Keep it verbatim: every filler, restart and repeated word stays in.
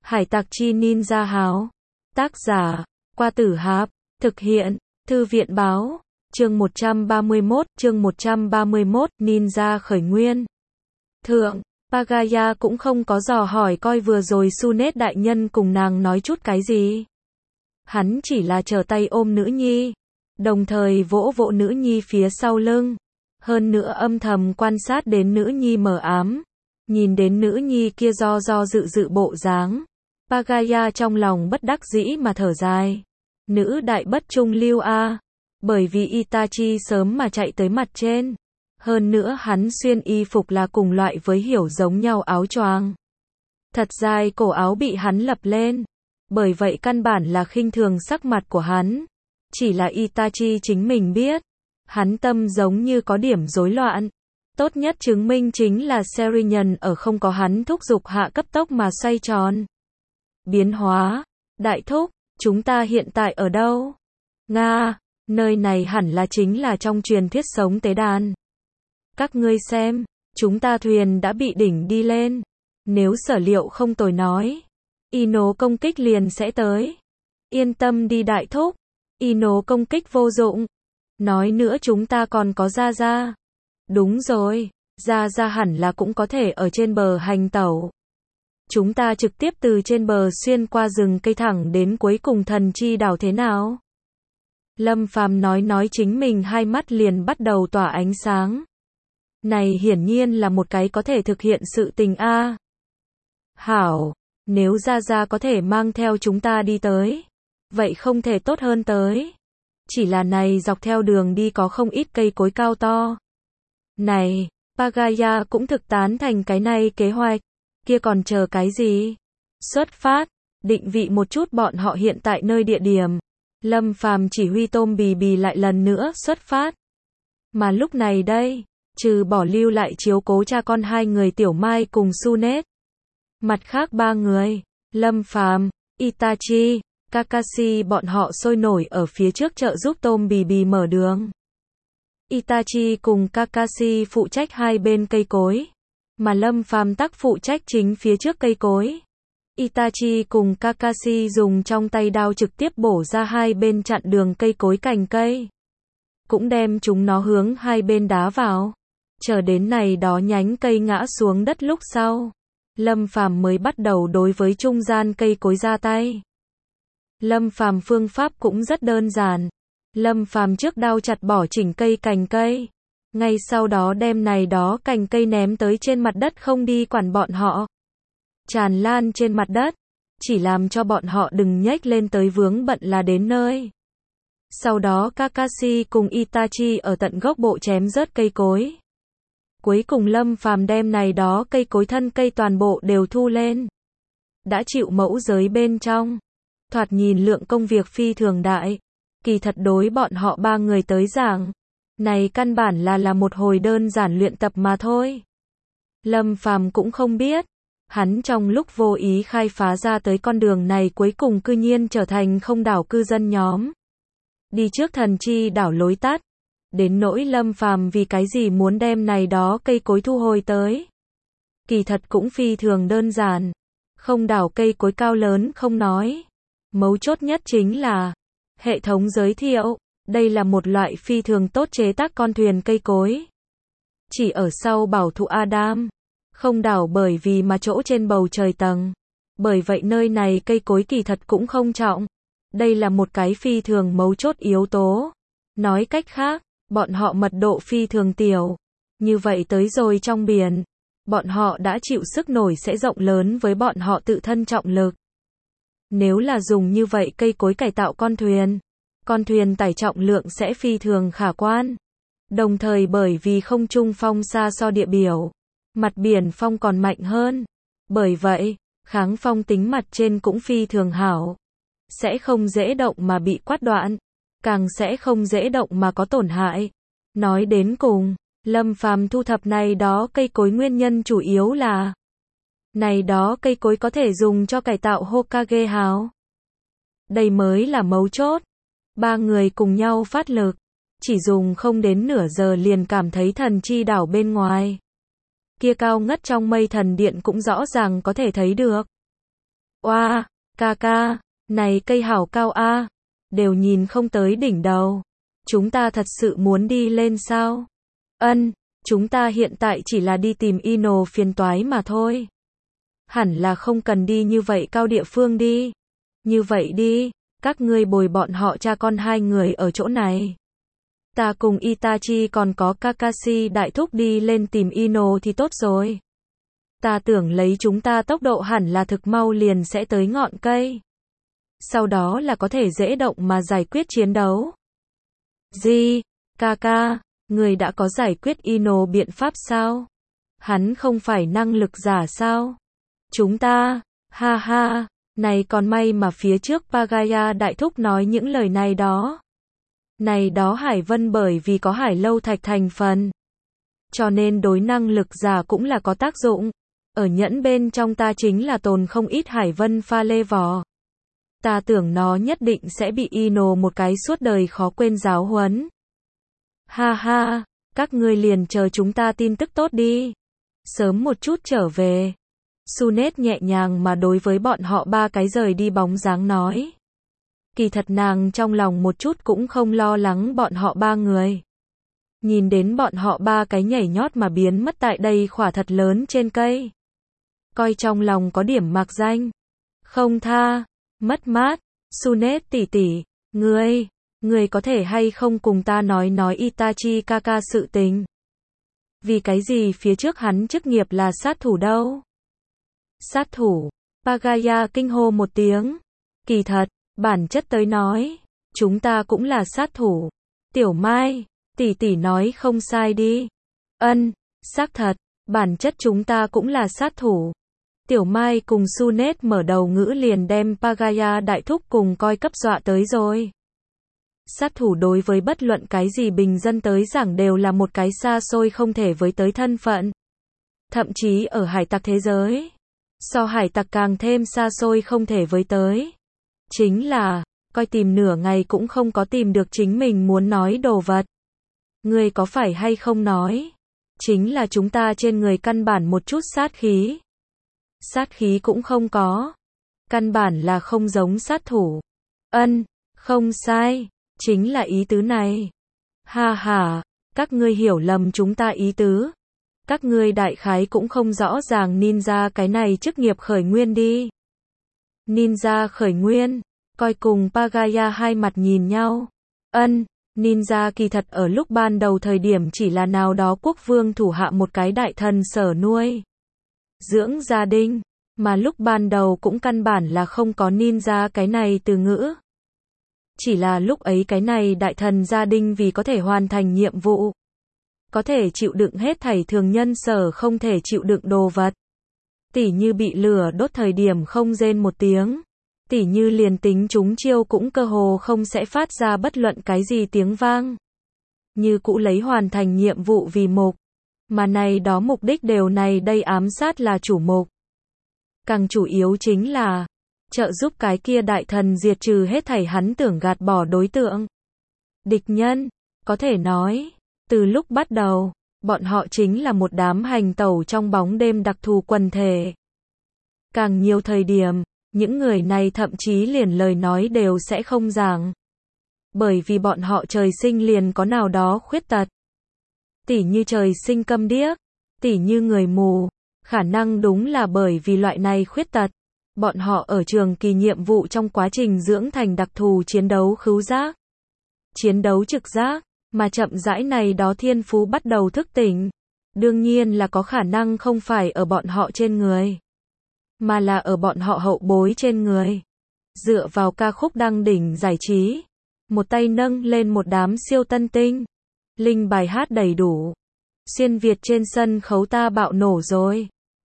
Hải tặc chi ninja háo. Tác giả, Qua Tử Hạp. Thực hiện, Thư viện báo. Chương một trăm ba mươi mốt, chương một trăm ba mươi mốt, Ninja khởi nguyên. Thượng, Pagaya cũng không có dò hỏi coi vừa rồi Sunet đại nhân cùng nàng nói chút cái gì. Hắn chỉ là trở tay ôm nữ nhi, đồng thời vỗ vỗ nữ nhi phía sau lưng. Hơn nữa âm thầm quan sát đến nữ nhi mờ ám. Nhìn đến nữ nhi kia do do dự dự bộ dáng. Pagaya trong lòng bất đắc dĩ mà thở dài. Nữ đại bất trung lưu a. Bởi vì Itachi sớm mà chạy tới mặt trên. Hơn nữa hắn xuyên y phục là cùng loại với hiểu giống nhau áo choàng. Thật dài cổ áo bị hắn lập lên. Bởi vậy căn bản là khinh thường sắc mặt của hắn. Chỉ là Itachi chính mình biết. Hắn tâm giống như có điểm rối loạn. Tốt nhất chứng minh chính là Serinhân ở không có hắn thúc giục hạ cấp tốc mà xoay tròn. Biến hóa. Đại thúc, chúng ta hiện tại ở đâu? Nga, nơi này hẳn là chính là trong truyền thuyết sống tế đàn. Các ngươi xem, chúng ta thuyền đã bị đỉnh đi lên. Nếu sở liệu không tồi nói, Ino công kích liền sẽ tới. Yên tâm đi đại thúc, Ino công kích vô dụng. Nói nữa chúng ta còn có Gia Gia. Đúng rồi, Gia Gia hẳn là cũng có thể ở trên bờ hành tẩu. Chúng ta trực tiếp từ trên bờ xuyên qua rừng cây thẳng đến cuối cùng thần chi đảo thế nào? Lâm Phàm nói nói chính mình hai mắt liền bắt đầu tỏa ánh sáng. Này hiển nhiên là một cái có thể thực hiện sự tình a. Hảo, nếu Gia Gia có thể mang theo chúng ta đi tới, vậy không thể tốt hơn tới. Chỉ là này dọc theo đường đi có không ít cây cối cao to. Này, Pagaya cũng thực tán thành cái này kế hoạch. Kia còn chờ cái gì? Xuất phát, định vị một chút bọn họ hiện tại nơi địa điểm. Lâm Phàm chỉ huy tôm bì bì lại lần nữa xuất phát. Mà lúc này đây, trừ bỏ lưu lại chiếu cố cha con hai người Tiểu Mai cùng Sunet. Mặt khác ba người, Lâm Phàm, Itachi, Kakashi bọn họ sôi nổi ở phía trước trợ giúp tôm bì bì mở đường. Itachi cùng Kakashi phụ trách hai bên cây cối. Mà Lâm Phàm tắc phụ trách chính phía trước cây cối. Itachi cùng Kakashi dùng trong tay đao trực tiếp bổ ra hai bên chặn đường cây cối cành cây. Cũng đem chúng nó hướng hai bên đá vào. Chờ đến này đó nhánh cây ngã xuống đất lúc sau. Lâm Phàm mới bắt đầu đối với trung gian cây cối ra tay. Lâm Phàm phương pháp cũng rất đơn giản. Lâm Phàm trước đao chặt bỏ chỉnh cây cành cây. Ngay sau đó đem này đó cành cây ném tới trên mặt đất không đi quản bọn họ. Tràn lan trên mặt đất. Chỉ làm cho bọn họ đừng nhếch lên tới vướng bận là đến nơi. Sau đó Kakashi cùng Itachi ở tận gốc bộ chém rớt cây cối. Cuối cùng Lâm Phàm đem này đó cây cối thân cây toàn bộ đều thu lên. Đã chịu mẫu giới bên trong. Thoạt nhìn lượng công việc phi thường đại. Kỳ thật đối bọn họ ba người tới giảng. Này căn bản là là một hồi đơn giản luyện tập mà thôi. Lâm Phàm cũng không biết. Hắn trong lúc vô ý khai phá ra tới con đường này cuối cùng cư nhiên trở thành không đảo cư dân nhóm. Đi trước thần chi đảo lối tắt. Đến nỗi Lâm Phàm vì cái gì muốn đem này đó cây cối thu hồi tới. Kỳ thật cũng phi thường đơn giản. Không đảo cây cối cao lớn không nói. Mấu chốt nhất chính là hệ thống giới thiệu. Đây là một loại phi thường tốt chế tác con thuyền cây cối. Chỉ ở sau bảo thụ Adam. Không đảo bởi vì mà chỗ trên bầu trời tầng. Bởi vậy nơi này cây cối kỳ thật cũng không trọng. Đây là một cái phi thường mấu chốt yếu tố. Nói cách khác, bọn họ mật độ phi thường tiểu. Như vậy tới rồi trong biển. Bọn họ đã chịu sức nổi sẽ rộng lớn với bọn họ tự thân trọng lực. Nếu là dùng như vậy cây cối cải tạo con thuyền. Con thuyền tải trọng lượng sẽ phi thường khả quan. Đồng thời bởi vì không trung phong xa so địa biểu. Mặt biển phong còn mạnh hơn. Bởi vậy, kháng phong tính mặt trên cũng phi thường hảo. Sẽ không dễ động mà bị quát đoạn. Càng sẽ không dễ động mà có tổn hại. Nói đến cùng, Lâm Phàm thu thập này đó cây cối nguyên nhân chủ yếu là này đó cây cối có thể dùng cho cải tạo Hokage hào. Đây mới là mấu chốt. Ba người cùng nhau phát lực. Chỉ dùng không đến nửa giờ liền cảm thấy thần chi đảo bên ngoài. Kia cao ngất trong mây thần điện cũng rõ ràng có thể thấy được. Oa, ca ca, này cây hảo cao a, đều nhìn không tới đỉnh đầu. Chúng ta thật sự muốn đi lên sao? Ân, chúng ta hiện tại chỉ là đi tìm Ino phiền toái mà thôi. Hẳn là không cần đi như vậy cao địa phương đi. Như vậy đi, các ngươi bồi bọn họ cha con hai người ở chỗ này. Ta cùng Itachi còn có Kakashi đại thúc đi lên tìm Ino thì tốt rồi. Ta tưởng lấy chúng ta tốc độ hẳn là thực mau liền sẽ tới ngọn cây. Sau đó là có thể dễ động mà giải quyết chiến đấu. Gì? Kaka, người đã có giải quyết Ino biện pháp sao? Hắn không phải năng lực giả sao? Chúng ta, ha ha, này còn may mà phía trước Pagaya đại thúc nói những lời này đó. Này đó Hải Vân bởi vì có Hải Lâu Thạch thành phần. Cho nên đối năng lực giả cũng là có tác dụng. Ở nhẫn bên trong ta chính là tồn không ít Hải Vân pha lê vò. Ta tưởng nó nhất định sẽ bị Ino một cái suốt đời khó quên giáo huấn. Ha ha, các ngươi liền chờ chúng ta tin tức tốt đi. Sớm một chút trở về. Sunet nhẹ nhàng mà đối với bọn họ ba cái rời đi bóng dáng nói. Kỳ thật nàng trong lòng một chút cũng không lo lắng bọn họ ba người. Nhìn đến bọn họ ba cái nhảy nhót mà biến mất tại đây khỏa thật lớn trên cây. Coi trong lòng có điểm mạc danh. Không tha, mất mát, Sunet tỷ tỷ, ngươi, ngươi có thể hay không cùng ta nói nói Itachi Kaka sự tình. Vì cái gì phía trước hắn chức nghiệp là sát thủ đâu? Sát thủ, Pagaya kinh hô một tiếng. Kỳ thật, bản chất tới nói, chúng ta cũng là sát thủ. Tiểu Mai, tỷ tỷ nói không sai đi. Ân, xác thật, bản chất chúng ta cũng là sát thủ. Tiểu Mai cùng Sunet mở đầu ngữ liền đem Pagaya đại thúc cùng coi cấp dọa tới rồi. Sát thủ đối với bất luận cái gì bình dân tới giảng đều là một cái xa xôi không thể với tới thân phận. Thậm chí ở hải tặc thế giới, so hải tặc càng thêm xa xôi không thể với tới. Chính là, coi tìm nửa ngày cũng không có tìm được chính mình muốn nói đồ vật. Ngươi có phải hay không nói? Chính là chúng ta trên người căn bản một chút sát khí. Sát khí cũng không có. Căn bản là không giống sát thủ. Ân, không sai, chính là ý tứ này. Ha ha, các ngươi hiểu lầm chúng ta ý tứ. Các ngươi đại khái cũng không rõ ràng ninja cái này chức nghiệp khởi nguyên đi. Ninja khởi nguyên, coi cùng Pagaya hai mặt nhìn nhau. Ân, ninja kỳ thật ở lúc ban đầu thời điểm chỉ là nào đó quốc vương thủ hạ một cái đại thần sở nuôi. Dưỡng gia đình, mà lúc ban đầu cũng căn bản là không có ninja cái này từ ngữ. Chỉ là lúc ấy cái này đại thần gia đình vì có thể hoàn thành nhiệm vụ. Có thể chịu đựng hết thảy thường nhân sở không thể chịu đựng đồ vật. Tỉ như bị lửa đốt thời điểm không rên một tiếng. Tỉ như liền tính chúng chiêu cũng cơ hồ không sẽ phát ra bất luận cái gì tiếng vang. Như cũ lấy hoàn thành nhiệm vụ vì mục. Mà này đó mục đích đều này đây ám sát là chủ mục. Càng chủ yếu chính là trợ giúp cái kia đại thần diệt trừ hết thảy hắn tưởng gạt bỏ đối tượng. Địch nhân, có thể nói, từ lúc bắt đầu, bọn họ chính là một đám hành tẩu trong bóng đêm đặc thù quần thể. Càng nhiều thời điểm, những người này thậm chí liền lời nói đều sẽ không giảng. Bởi vì bọn họ trời sinh liền có nào đó khuyết tật. Tỉ như trời sinh câm điếc, tỉ như người mù, khả năng đúng là bởi vì loại này khuyết tật. Bọn họ ở trường kỳ nhiệm vụ trong quá trình dưỡng thành đặc thù chiến đấu khứu giác. Chiến đấu trực giác, mà chậm rãi này đó thiên phú bắt đầu thức tỉnh. Đương nhiên là có khả năng không phải ở bọn họ trên người, mà là ở bọn họ hậu bối trên người. Dựa vào ca khúc đăng đỉnh giải trí, một tay nâng lên một đám siêu tân tinh. Linh bài hát đầy đủ. Xuyên Việt trên sân khấu ta bạo nổ rồi.